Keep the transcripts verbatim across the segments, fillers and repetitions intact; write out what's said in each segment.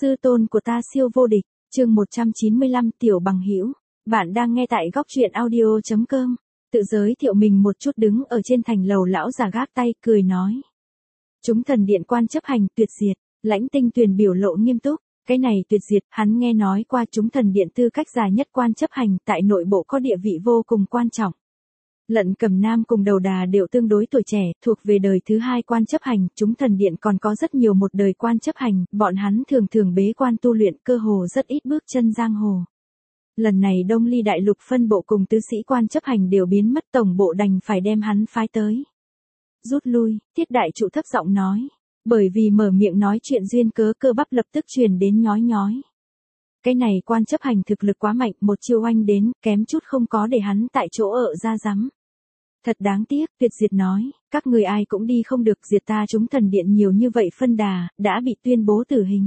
Sư tôn của ta siêu vô địch, chương một trăm chín mươi lăm tiểu bằng hữu. Bạn đang nghe tại góc truyện audio chấm com. Tự giới thiệu mình một chút đứng ở trên thành lầu lão già gác tay cười nói. Chúng thần điện quan chấp hành tuyệt diệt, Lãnh Tinh Tuyền biểu lộ nghiêm túc. Cái này tuyệt diệt, hắn nghe nói qua chúng thần điện tư cách dài nhất quan chấp hành tại nội bộ có địa vị vô cùng quan trọng. Lận Cầm Nam cùng Đầu Đà đều tương đối tuổi trẻ, thuộc về đời thứ hai quan chấp hành, chúng thần điện còn có rất nhiều một đời quan chấp hành, bọn hắn thường thường bế quan tu luyện, cơ hồ rất ít bước chân giang hồ. Lần này Đông Ly Đại Lục phân bộ cùng tứ sĩ quan chấp hành đều biến mất, tổng bộ đành phải đem hắn phái tới. Rút lui, Tiết đại trụ thấp giọng nói, bởi vì mở miệng nói chuyện duyên cớ cơ bắp lập tức truyền đến nhói nhói. Cái này quan chấp hành thực lực quá mạnh, một chiêu oanh đến, kém chút không có để hắn tại chỗ ở ra rắm. Thật đáng tiếc, tuyệt diệt nói, các người ai cũng đi không được, diệt ta chúng thần điện nhiều như vậy phân đà, đã bị tuyên bố tử hình.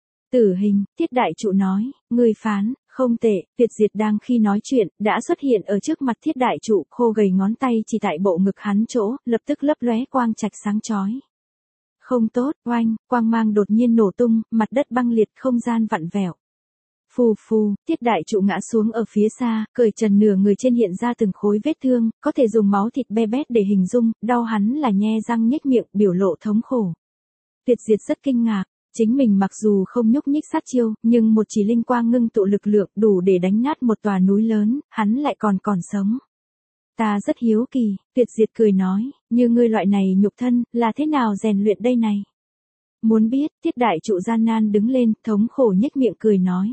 Tử hình, Tiết đại trụ nói, người phán, không tệ, tuyệt diệt đang khi nói chuyện, đã xuất hiện ở trước mặt Thiết đại trụ, khô gầy ngón tay chỉ tại bộ ngực hắn chỗ, lập tức lấp lóe quang trạch sáng chói. Không tốt, oanh, quang mang đột nhiên nổ tung, mặt đất băng liệt, không gian vặn vẹo. Phù phù, Tiết đại trụ ngã xuống ở phía xa, cởi trần nửa người trên hiện ra từng khối vết thương, có thể dùng máu thịt be bét để hình dung, đau hắn là nhe răng nhếch miệng, biểu lộ thống khổ. Tuyệt diệt rất kinh ngạc, chính mình mặc dù không nhúc nhích sát chiêu, nhưng một chỉ linh quang ngưng tụ lực lượng đủ để đánh nát một tòa núi lớn, hắn lại còn còn sống. Ta rất hiếu kỳ, tuyệt diệt cười nói, như ngươi loại này nhục thân, là thế nào rèn luyện đây này? Muốn biết, Tiết đại trụ gian nan đứng lên, thống khổ nhếch miệng cười nói.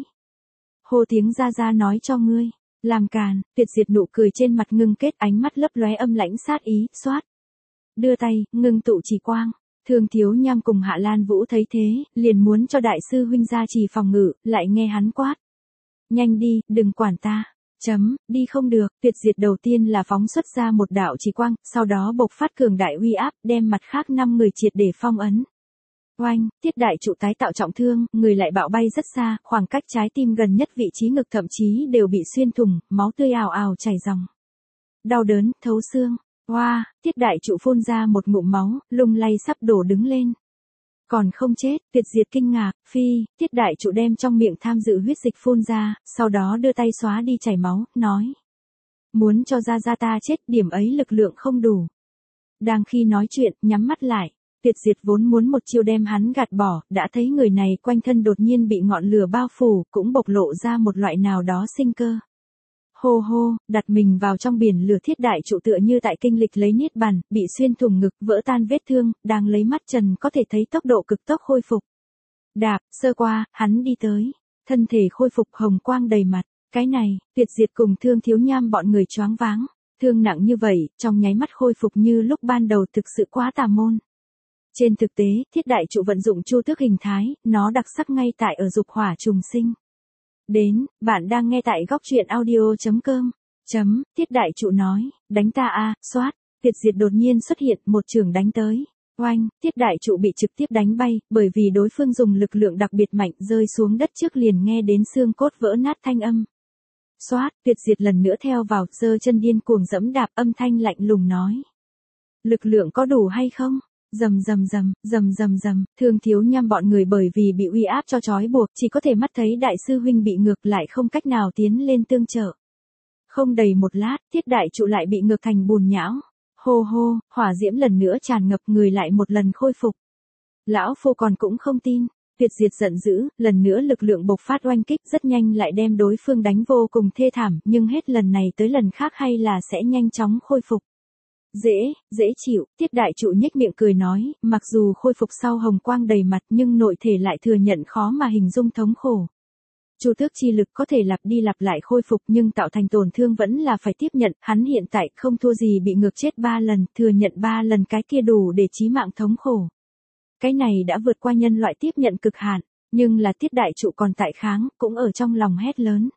Hô tiếng ra ra nói cho ngươi, làm càn, tuyệt diệt nụ cười trên mặt ngưng kết, ánh mắt lấp lóe âm lãnh sát ý, xoát. Đưa tay, ngưng tụ chỉ quang, Thương Thiếu Nham cùng Hạ Lan Vũ thấy thế, liền muốn cho đại sư huynh ra chỉ phòng ngự, lại nghe hắn quát. Nhanh đi, đừng quản ta, chấm, đi không được, tuyệt diệt đầu tiên là phóng xuất ra một đạo chỉ quang, sau đó bộc phát cường đại uy áp, đem mặt khác năm người triệt để phong ấn. Oanh, Tiết đại trụ tái tạo trọng thương, người lại bạo bay rất xa, khoảng cách trái tim gần nhất vị trí ngực thậm chí đều bị xuyên thủng, máu tươi ào ào chảy ròng. Đau đớn, thấu xương. Oa, wow, Tiết đại trụ phun ra một ngụm máu, lung lay sắp đổ đứng lên. Còn không chết, tuyệt diệt kinh ngạc, phi, Tiết đại trụ đem trong miệng tham dự huyết dịch phun ra, sau đó đưa tay xóa đi chảy máu, nói. Muốn cho ra ra ta chết, điểm ấy lực lượng không đủ. Đang khi nói chuyện, nhắm mắt lại. Tuyệt diệt vốn muốn một chiêu đem hắn gạt bỏ, đã thấy người này quanh thân đột nhiên bị ngọn lửa bao phủ, cũng bộc lộ ra một loại nào đó sinh cơ. Hô hô, đặt mình vào trong biển lửa, Thiết đại trụ tựa như tại kinh lịch lấy niết bàn, bị xuyên thủng ngực, vỡ tan vết thương, đang lấy mắt trần có thể thấy tốc độ cực tốc khôi phục. Đạp, sơ qua, hắn đi tới, thân thể khôi phục hồng quang đầy mặt, cái này, tuyệt diệt cùng Thương Thiếu Nham bọn người choáng váng, thương nặng như vậy, trong nháy mắt khôi phục như lúc ban đầu thực sự quá tà môn. Trên thực tế, Thiết đại trụ vận dụng chu tước hình thái, nó đặc sắc ngay tại ở dục hỏa trùng sinh. Đến, bạn đang nghe tại góc truyện audio chấm com. Chấm, Thiết đại trụ nói, đánh ta a, à, xoát, tuyệt diệt đột nhiên xuất hiện, một chưởng đánh tới. Oanh, Thiết đại trụ bị trực tiếp đánh bay, bởi vì đối phương dùng lực lượng đặc biệt mạnh, rơi xuống đất trước liền nghe đến xương cốt vỡ nát thanh âm. Xoát, tuyệt diệt lần nữa theo vào, giơ chân điên cuồng dẫm đạp, âm thanh lạnh lùng nói. Lực lượng có đủ hay không? Rầm rầm rầm, rầm rầm rầm, Thương Thiếu Nham bọn người bởi vì bị uy áp cho trói buộc, chỉ có thể mắt thấy đại sư huynh bị ngược lại không cách nào tiến lên tương trợ. Không đầy một lát, Thiết đại trụ lại bị ngược thành bùn nhão. Hô hô, hỏa diễm lần nữa tràn ngập, người lại một lần khôi phục. Lão phu còn cũng không tin, tuyệt diệt giận dữ, lần nữa lực lượng bộc phát oanh kích, rất nhanh lại đem đối phương đánh vô cùng thê thảm, nhưng hết lần này tới lần khác hay là sẽ nhanh chóng khôi phục. Dễ, dễ chịu, Tiết đại trụ nhếch miệng cười nói, mặc dù khôi phục sau hồng quang đầy mặt nhưng nội thể lại thừa nhận khó mà hình dung thống khổ. Chu tước chi lực có thể lặp đi lặp lại khôi phục nhưng tạo thành tổn thương vẫn là phải tiếp nhận, hắn hiện tại không thua gì bị ngược chết ba lần, thừa nhận ba lần cái kia đủ để chí mạng thống khổ. Cái này đã vượt qua nhân loại tiếp nhận cực hạn, nhưng là Tiết đại trụ còn tại kháng, cũng ở trong lòng hét lớn.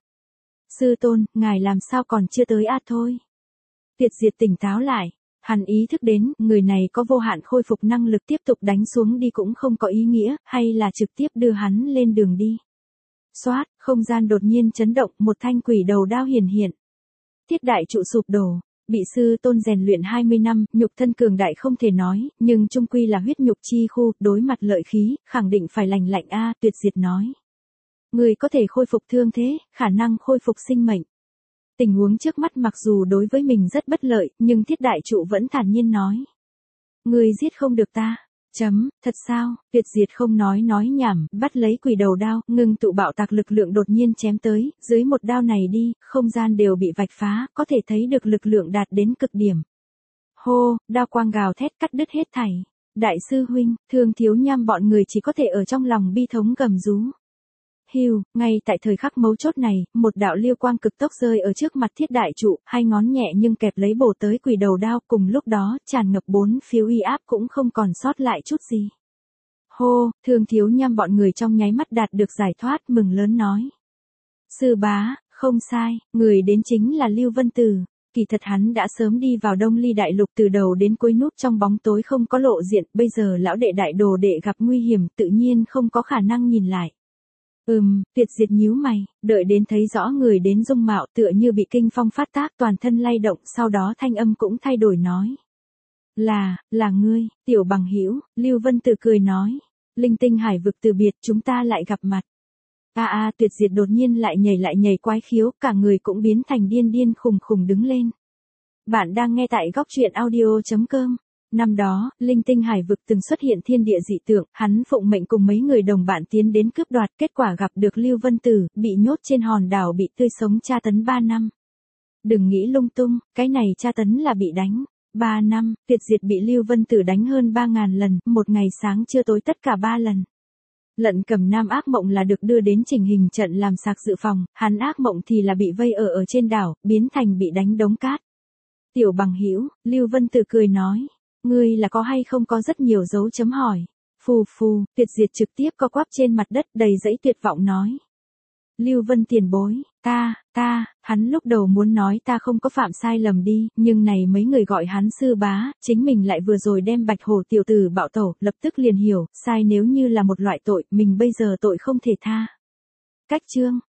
Sư tôn, ngài làm sao còn chưa tới a à thôi. Tuyệt diệt tỉnh táo lại. Hắn ý thức đến, người này có vô hạn khôi phục năng lực, tiếp tục đánh xuống đi cũng không có ý nghĩa, hay là trực tiếp đưa hắn lên đường đi. Xoát, không gian đột nhiên chấn động, một thanh quỷ đầu đao hiển hiện. Thiết đại trụ sụp đổ, Bị sư tôn rèn luyện hai mươi năm, nhục thân cường đại không thể nói, nhưng chung quy là huyết nhục chi khu, đối mặt lợi khí, khẳng định phải lành lạnh a, Tuyệt Diệt nói. Người có thể khôi phục thương thế, khả năng khôi phục sinh mệnh. Tình huống trước mắt mặc dù đối với mình rất bất lợi, nhưng Thiết Đại Trụ vẫn thản nhiên nói. Người giết không được ta. Chấm, thật sao? Tuyệt Diệt không nói nói nhảm, bắt lấy quỷ đầu đao, ngừng tụ bạo tạc lực lượng đột nhiên chém tới, dưới một đao này đi, không gian đều bị vạch phá, có thể thấy được lực lượng đạt đến cực điểm. Hô, đao quang gào thét cắt đứt hết thảy. Đại sư huynh, Thương Thiếu Nham bọn người chỉ có thể ở trong lòng bi thống gầm rú. Hưu, ngay tại thời khắc mấu chốt này, một đạo liêu quang cực tốc rơi ở trước mặt Thiết Đại Trụ, hai ngón nhẹ nhưng kẹp lấy bổ tới quỷ đầu đao, cùng lúc đó, tràn ngập bốn phía uy áp cũng không còn sót lại chút gì. Hô, Thương Thiếu Nham bọn người trong nháy mắt đạt được giải thoát, mừng lớn nói. Sư bá, không sai, người đến chính là Lưu Vân Tử. Kỳ thật hắn đã sớm đi vào Đông Ly Đại Lục từ đầu đến cuối núp trong bóng tối không có lộ diện, bây giờ lão đệ đại đồ đệ gặp nguy hiểm tự nhiên không có khả năng nhìn lại. Ừm, Tuyệt Diệt nhíu mày, đợi đến thấy rõ người đến dung mạo tựa như bị kinh phong phát tác toàn thân lay động, sau đó thanh âm cũng thay đổi nói. Là, là ngươi, tiểu bằng hữu, Lưu Vân Tử cười nói. Linh tinh hải vực từ biệt chúng ta lại gặp mặt. A a Tuyệt Diệt đột nhiên lại nhảy lại nhảy quái khiếu, cả người cũng biến thành điên điên khùng khùng đứng lên. Bạn đang nghe tại góc truyện audio chấm com. Năm đó, Linh tinh hải vực từng xuất hiện thiên địa dị tượng, hắn phụng mệnh cùng mấy người đồng bạn tiến đến cướp đoạt, kết quả gặp được Lưu Vân Tử, bị nhốt trên hòn đảo bị tươi sống tra tấn ba năm. Đừng nghĩ lung tung, cái này tra tấn là bị đánh. ba năm, Tuyệt Diệt bị Lưu Vân Tử đánh hơn ba ngàn lần, một ngày sáng trưa tối tất cả ba lần. Lận Cầm Nam ác mộng là được đưa đến chỉnh hình trận làm sạc dự phòng, hắn ác mộng thì là bị vây ở ở trên đảo, biến thành bị đánh đống cát. Tiểu bằng hữu, Lưu Vân Tử cười nói. Ngươi là có hay không có rất nhiều dấu chấm hỏi. Phù phù, Tuyệt Diệt trực tiếp co quắp trên mặt đất đầy dẫy tuyệt vọng nói. Lưu Vân tiền bối, ta, ta, hắn lúc đầu muốn nói ta không có phạm sai lầm đi, nhưng này mấy người gọi hắn sư bá, chính mình lại vừa rồi đem Bạch Hổ tiểu tử bạo tẩu, lập tức liền hiểu, sai nếu như là một loại tội, mình bây giờ tội không thể tha. Cách chương,